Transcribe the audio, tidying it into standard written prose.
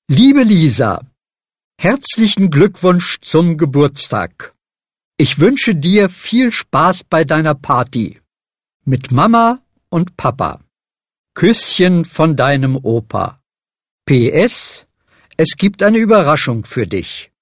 Liebe Lisa, herzlichen Glückwunsch zum Geburtstag. Ich wünsche dir viel Spaß bei deiner Party. Mit Mama und Papa. Küsschen von deinem Opa. PS: Es gibt eine Überraschung für dich.